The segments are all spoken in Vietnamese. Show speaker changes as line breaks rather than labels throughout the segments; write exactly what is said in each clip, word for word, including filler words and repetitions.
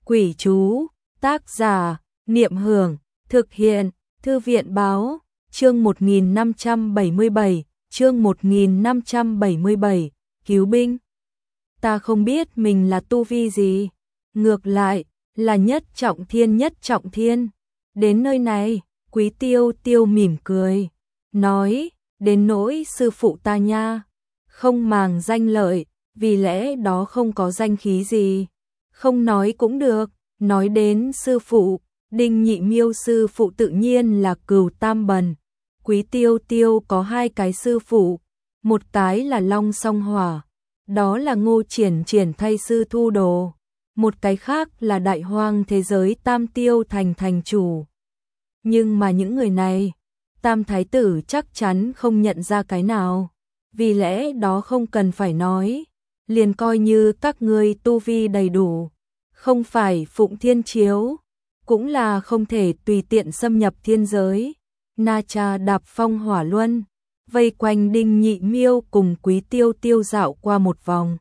Quỷ chú, tác giả, Niệm Hưởng, thực hiện, Thư viện báo, chương một nghìn năm trăm bảy mươi bảy, chương một nghìn năm trăm bảy mươi bảy, cứu binh. Ta không biết mình là tu vi gì, ngược lại, là nhất trọng thiên nhất trọng thiên. Đến nơi này, Quý Tiêu Tiêu mỉm cười, nói, đến nỗi sư phụ ta nha, không màng danh lợi, vì lẽ đó không có danh khí gì. Không nói cũng được, nói đến sư phụ, Đinh Nhị Miêu sư phụ tự nhiên là Cửu Tam Bần. Quý Tiêu Tiêu có hai cái sư phụ, một cái là Long Song Hỏa, đó là Ngô Triển Triển thay sư thu đồ, một cái khác là Đại Hoang thế giới Tam Tiêu Thành thành chủ. Nhưng mà những người này, Tam Thái tử chắc chắn không nhận ra cái nào, vì lẽ đó không cần phải nói, liền coi như các ngươi tu vi đầy đủ, không phải phụng thiên chiếu, cũng là không thể tùy tiện xâm nhập thiên giới. Na Cha đạp phong hỏa luân, vây quanh Đinh Nhị Miêu cùng Quý Tiêu Tiêu dạo qua một vòng.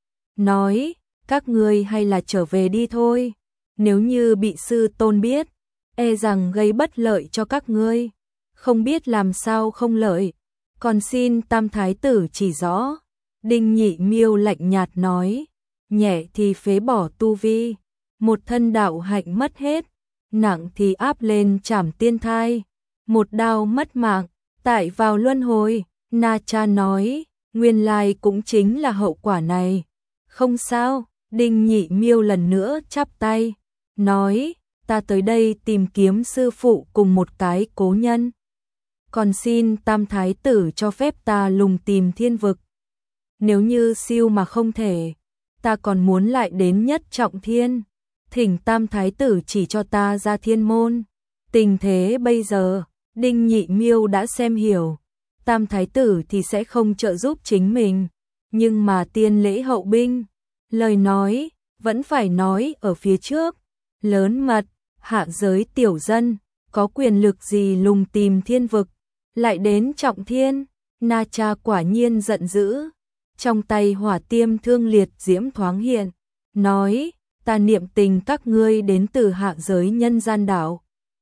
Nói, các ngươi hay là trở về đi thôi, nếu như bị sư tôn biết, e rằng gây bất lợi cho các ngươi, không biết làm sao không lợi, còn xin Tam Thái tử chỉ rõ. Đinh Nhị Miêu lạnh nhạt nói, nhẹ thì phế bỏ tu vi, một thân đạo hạnh mất hết, nặng thì áp lên trảm tiên thai, một đao mất mạng, tại vào luân hồi. Na Cha nói, nguyên lai cũng chính là hậu quả này. Không sao, Đinh Nhị Miêu lần nữa chắp tay, nói, ta tới đây tìm kiếm sư phụ cùng một cái cố nhân, còn xin Tam Thái tử cho phép ta lùng tìm thiên vực. Nếu như siêu mà không thể, ta còn muốn lại đến nhất trọng thiên, thỉnh Tam Thái tử chỉ cho ta ra thiên môn. Tình thế bây giờ, Đinh Nhị Miêu đã xem hiểu, Tam Thái tử thì sẽ không trợ giúp chính mình, nhưng mà tiên lễ hậu binh, lời nói, vẫn phải nói ở phía trước, lớn mật, hạ giới tiểu dân, có quyền lực gì lùng tìm thiên vực, lại đến trọng thiên. Na Cha quả nhiên giận dữ, trong tay hỏa tiêm thương liệt diễm thoáng hiện, nói, ta niệm tình các ngươi đến từ hạ giới nhân gian đảo,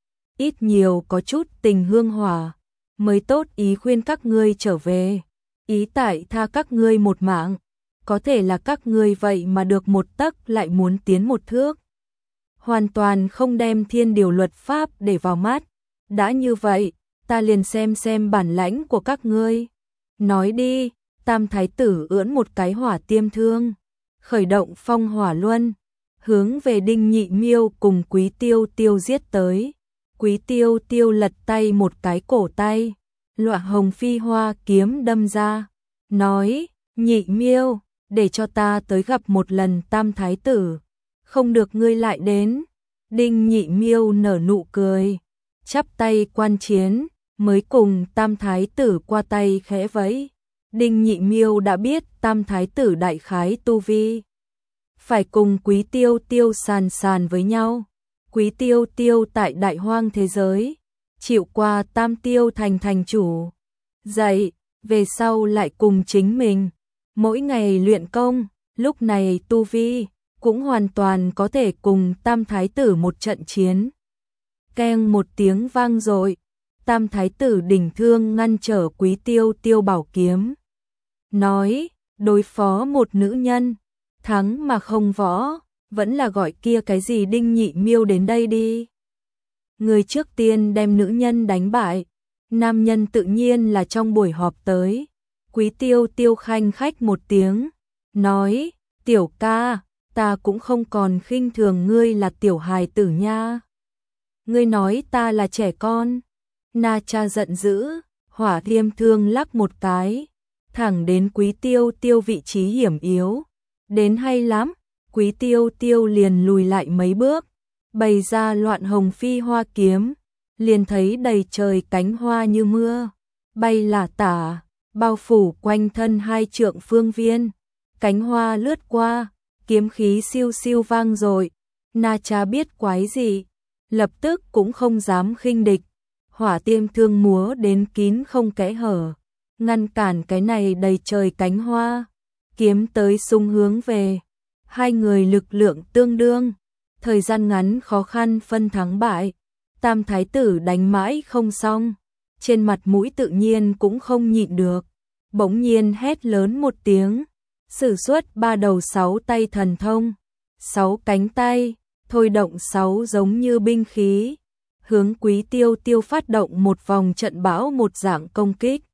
ít nhiều có chút tình hương hỏa, mới tốt ý khuyên các ngươi trở về, ý tại tha các ngươi một mạng, có thể là các ngươi vậy mà được một tấc lại muốn tiến một thước, hoàn toàn không đem thiên điều luật pháp để vào mắt, đã như vậy, ta liền xem xem bản lãnh của các ngươi. Nói đi. Tam Thái tử ưỡn một cái hỏa tiêm thương, khởi động phong hỏa luân, hướng về Đinh Nhị Miêu cùng Quý Tiêu Tiêu giết tới. Quý Tiêu Tiêu lật tay một cái cổ tay, lọa hồng phi hoa kiếm đâm ra, nói, Nhị Miêu, để cho ta tới gặp một lần Tam Thái tử, không được ngươi lại đến. Đinh Nhị Miêu nở nụ cười, chắp tay quan chiến, mới cùng Tam Thái tử qua tay khẽ vẫy. Đinh Nhị Miêu đã biết Tam Thái tử đại khái tu vi, phải cùng Quý Tiêu Tiêu sàn sàn với nhau. Quý Tiêu Tiêu tại Đại Hoang thế giới, chịu qua Tam Tiêu thành thành chủ, dạy, về sau lại cùng chính mình, mỗi ngày luyện công, lúc này tu vi, cũng hoàn toàn có thể cùng Tam Thái tử một trận chiến. Keng một tiếng vang dội, Tam Thái tử đỉnh thương ngăn trở Quý Tiêu Tiêu bảo kiếm. Nói, đối phó một nữ nhân, thắng mà không võ, vẫn là gọi kia cái gì Đinh Nhị Miêu đến đây đi. Người trước tiên đem nữ nhân đánh bại, nam nhân tự nhiên là trong buổi họp tới. Quý Tiêu Tiêu khanh khách một tiếng, nói, tiểu ca, ta cũng không còn khinh thường ngươi là tiểu hài tử nha. Ngươi nói ta là trẻ con. Na Cha giận dữ, hỏa tiêm thương lắc một cái, thẳng đến Quý Tiêu Tiêu vị trí hiểm yếu. Đến hay lắm, Quý Tiêu Tiêu liền lùi lại mấy bước, bày ra loạn hồng phi hoa kiếm, liền thấy đầy trời cánh hoa như mưa, bay lả tả, bao phủ quanh thân hai trượng phương viên. Cánh hoa lướt qua, kiếm khí siêu siêu vang dội. Na Cha biết quái gì, lập tức cũng không dám khinh địch, hỏa tiêm thương múa đến kín không kẽ hở, ngăn cản cái này đầy trời cánh hoa, kiếm tới xung hướng về, hai người lực lượng tương đương, Thời gian ngắn khó khăn phân thắng bại, tam thái tử đánh mãi không xong, trên mặt mũi tự nhiên cũng không nhịn được, bỗng nhiên hét lớn một tiếng, sử xuất ba đầu sáu tay thần thông, sáu cánh tay, thôi động sáu giống như binh khí, hướng Quý Tiêu Tiêu phát động một vòng trận bão một dạng công kích.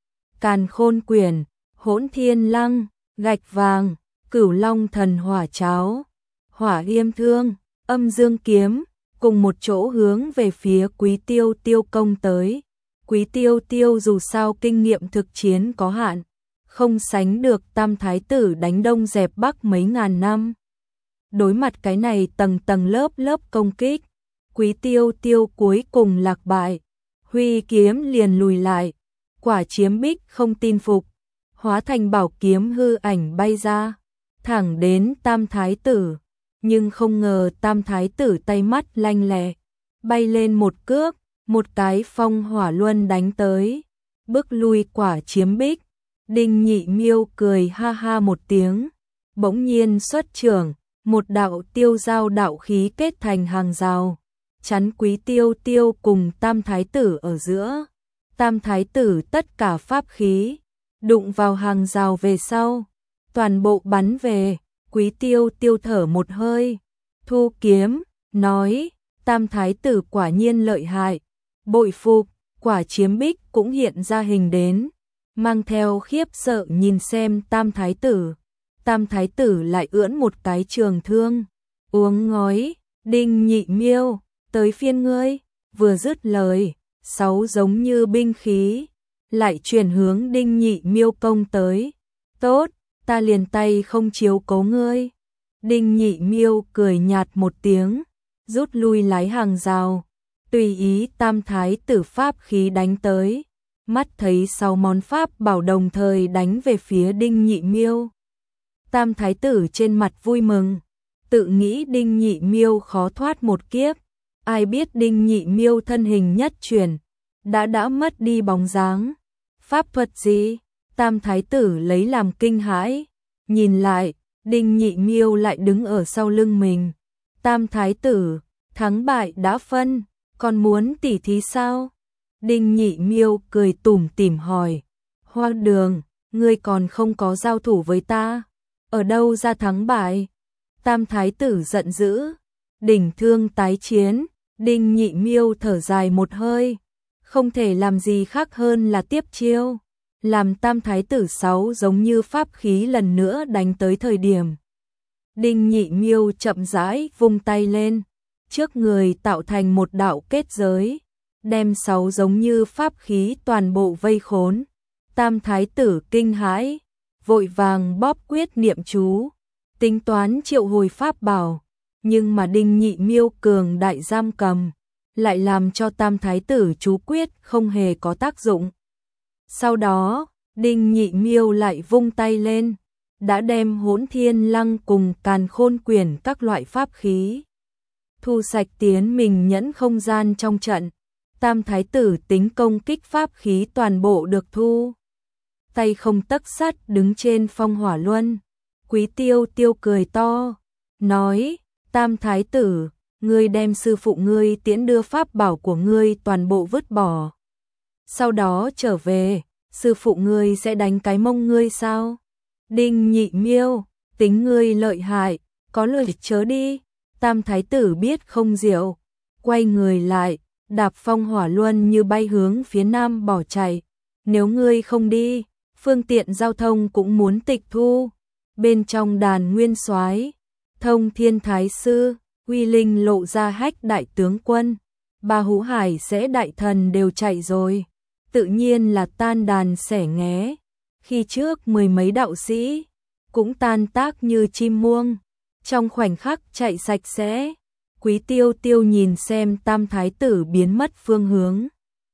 Càn Khôn Quyển, Hỗn Thiên Lăng, Gạch Vàng, Cửu Long Thần Hỏa Cháo, Hỏa Yêm Thương, Âm Dương Kiếm, cùng một chỗ hướng về phía Quý Tiêu Tiêu công tới. Quý Tiêu Tiêu dù sao kinh nghiệm thực chiến có hạn, không sánh được tam thái tử đánh đông dẹp bắc mấy ngàn năm. Đối mặt cái này tầng tầng lớp lớp công kích, Quý Tiêu Tiêu cuối cùng lạc bại, huy kiếm liền lùi lại, Quả Chiếm Bích không tin phục, hóa thành bảo kiếm hư ảnh bay ra, thẳng đến tam thái tử, nhưng không ngờ tam thái tử tay mắt lanh lẹ, bay lên một cước, một cái phong hỏa luân đánh tới, bước lui Quả Chiếm Bích. Đinh Nhị Miêu cười ha ha một tiếng, bỗng nhiên xuất trưởng, một đạo tiêu giao đạo khí kết thành hàng rào, chắn Quý Tiêu Tiêu cùng tam thái tử ở giữa. Tam thái tử tất cả pháp khí đụng vào hàng rào về sau, toàn bộ bắn về. Quý Tiêu Tiêu thở một hơi, thu kiếm, nói, tam thái tử quả nhiên lợi hại, bội phục. Quả Chiếm Bích cũng hiện ra hình đến, mang theo khiếp sợ nhìn xem tam thái tử. Tam thái tử lại ưỡn một cái trường thương, uống ngói, Đinh Nhị Miêu, tới phiên ngươi. Vừa dứt lời, sáu giống như binh khí lại chuyển hướng Đinh Nhị Miêu công tới. Tốt, ta liền tay không chiếu cố ngươi. Đinh Nhị Miêu cười nhạt một tiếng, rút lui lái hàng rào, tùy ý tam thái tử pháp khí đánh tới. Mắt thấy sáu món pháp bảo đồng thời đánh về phía Đinh Nhị Miêu. Tam thái tử trên mặt vui mừng, tự nghĩ Đinh Nhị Miêu khó thoát một kiếp. Ai biết Đinh Nhị Miêu thân hình nhất chuyển, đã đã mất đi bóng dáng. Pháp thuật gì? Tam thái tử lấy làm kinh hãi, nhìn lại, Đinh Nhị Miêu lại đứng ở sau lưng mình. Tam thái tử, thắng bại đã phân, còn muốn tỉ thí sao? Đinh Nhị Miêu cười tủm tỉm hỏi, Hoa Đường, ngươi còn không có giao thủ với ta, ở đâu ra thắng bại? Tam thái tử giận dữ, đỉnh thương tái chiến. Đinh Nhị Miêu thở dài một hơi, không thể làm gì khác hơn là tiếp chiêu, làm tam thái tử sáu giống như pháp khí lần nữa đánh tới thời điểm. Đinh Nhị Miêu chậm rãi vung tay lên, trước người tạo thành một đạo kết giới, đem sáu giống như pháp khí toàn bộ vây khốn. Tam thái tử kinh hãi, vội vàng bóp quyết niệm chú, tính toán triệu hồi pháp bảo. Nhưng mà Đinh Nhị Miêu cường đại giam cầm, lại làm cho tam thái tử chú quyết không hề có tác dụng. Sau đó, Đinh Nhị Miêu lại vung tay lên, đã đem Hỗn Thiên Lăng cùng Càn Khôn Quyển các loại pháp khí thu sạch tiến mình nhẫn không gian trong trận. Tam thái tử tính công kích pháp khí toàn bộ được thu. Tay không tấc sắt đứng trên phong hỏa luân. Quý Tiêu Tiêu cười to, nói, tam thái tử, ngươi đem sư phụ ngươi tiễn đưa pháp bảo của ngươi toàn bộ vứt bỏ. Sau đó trở về, sư phụ ngươi sẽ đánh cái mông ngươi sao? Đinh Nhị Miêu, tính ngươi lợi hại, có lời chớ đi. Tam thái tử biết không diệu, quay người lại, đạp phong hỏa luân như bay hướng phía nam bỏ chạy. Nếu ngươi không đi, phương tiện giao thông cũng muốn tịch thu. Bên trong đàn nguyên soái, Thông Thiên Thái Sư, Uy Linh lộ ra hách đại tướng quân, Ba Hú Hải sẽ đại thần đều chạy rồi, tự nhiên là tan đàn xẻ nghé. Khi trước mười mấy đạo sĩ cũng tan tác như chim muông, trong khoảnh khắc chạy sạch sẽ. Quý Tiêu Tiêu nhìn xem tam thái tử biến mất phương hướng,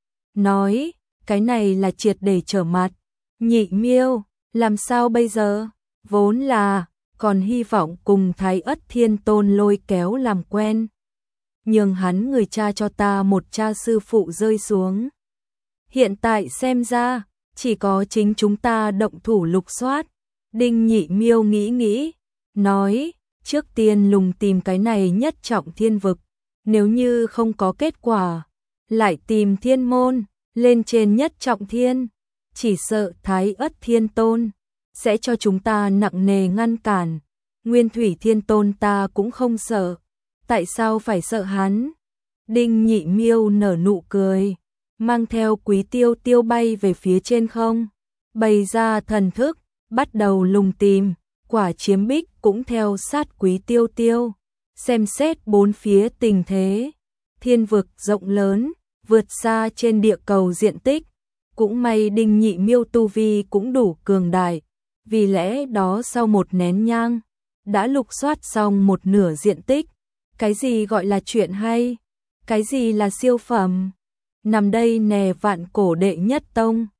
nói, cái này là triệt để trở mặt. Nhị Miêu, làm sao bây giờ? Vốn là còn hy vọng cùng Thái Ất Thiên Tôn lôi kéo làm quen, nhường hắn người cha cho ta một cha sư phụ rơi xuống. Hiện tại xem ra, chỉ có chính chúng ta động thủ lục soát. Đinh Nhị Miêu nghĩ nghĩ, nói, Trước tiên lùng tìm cái này nhất trọng thiên vực, nếu như không có kết quả, lại tìm thiên môn, lên trên nhất trọng thiên, chỉ sợ Thái Ất Thiên Tôn sẽ cho chúng ta nặng nề ngăn cản. Nguyên Thủy Thiên Tôn ta cũng không sợ, tại sao phải sợ hắn? Đinh Nhị Miêu nở nụ cười, mang theo Quý Tiêu Tiêu bay về phía trên không, bày ra thần thức, bắt đầu lùng tìm. Quả Chiếm Bích cũng theo sát Quý Tiêu Tiêu, xem xét bốn phía tình thế. Thiên vực rộng lớn, vượt xa trên địa cầu diện tích, cũng may Đinh Nhị Miêu tu vi cũng đủ cường đại, vì lẽ đó sau một nén nhang, đã lục soát xong một nửa diện tích. Cái gì gọi là chuyện hay? Cái gì là siêu phẩm? Nằm đây nè Vạn Cổ đệ nhất tông.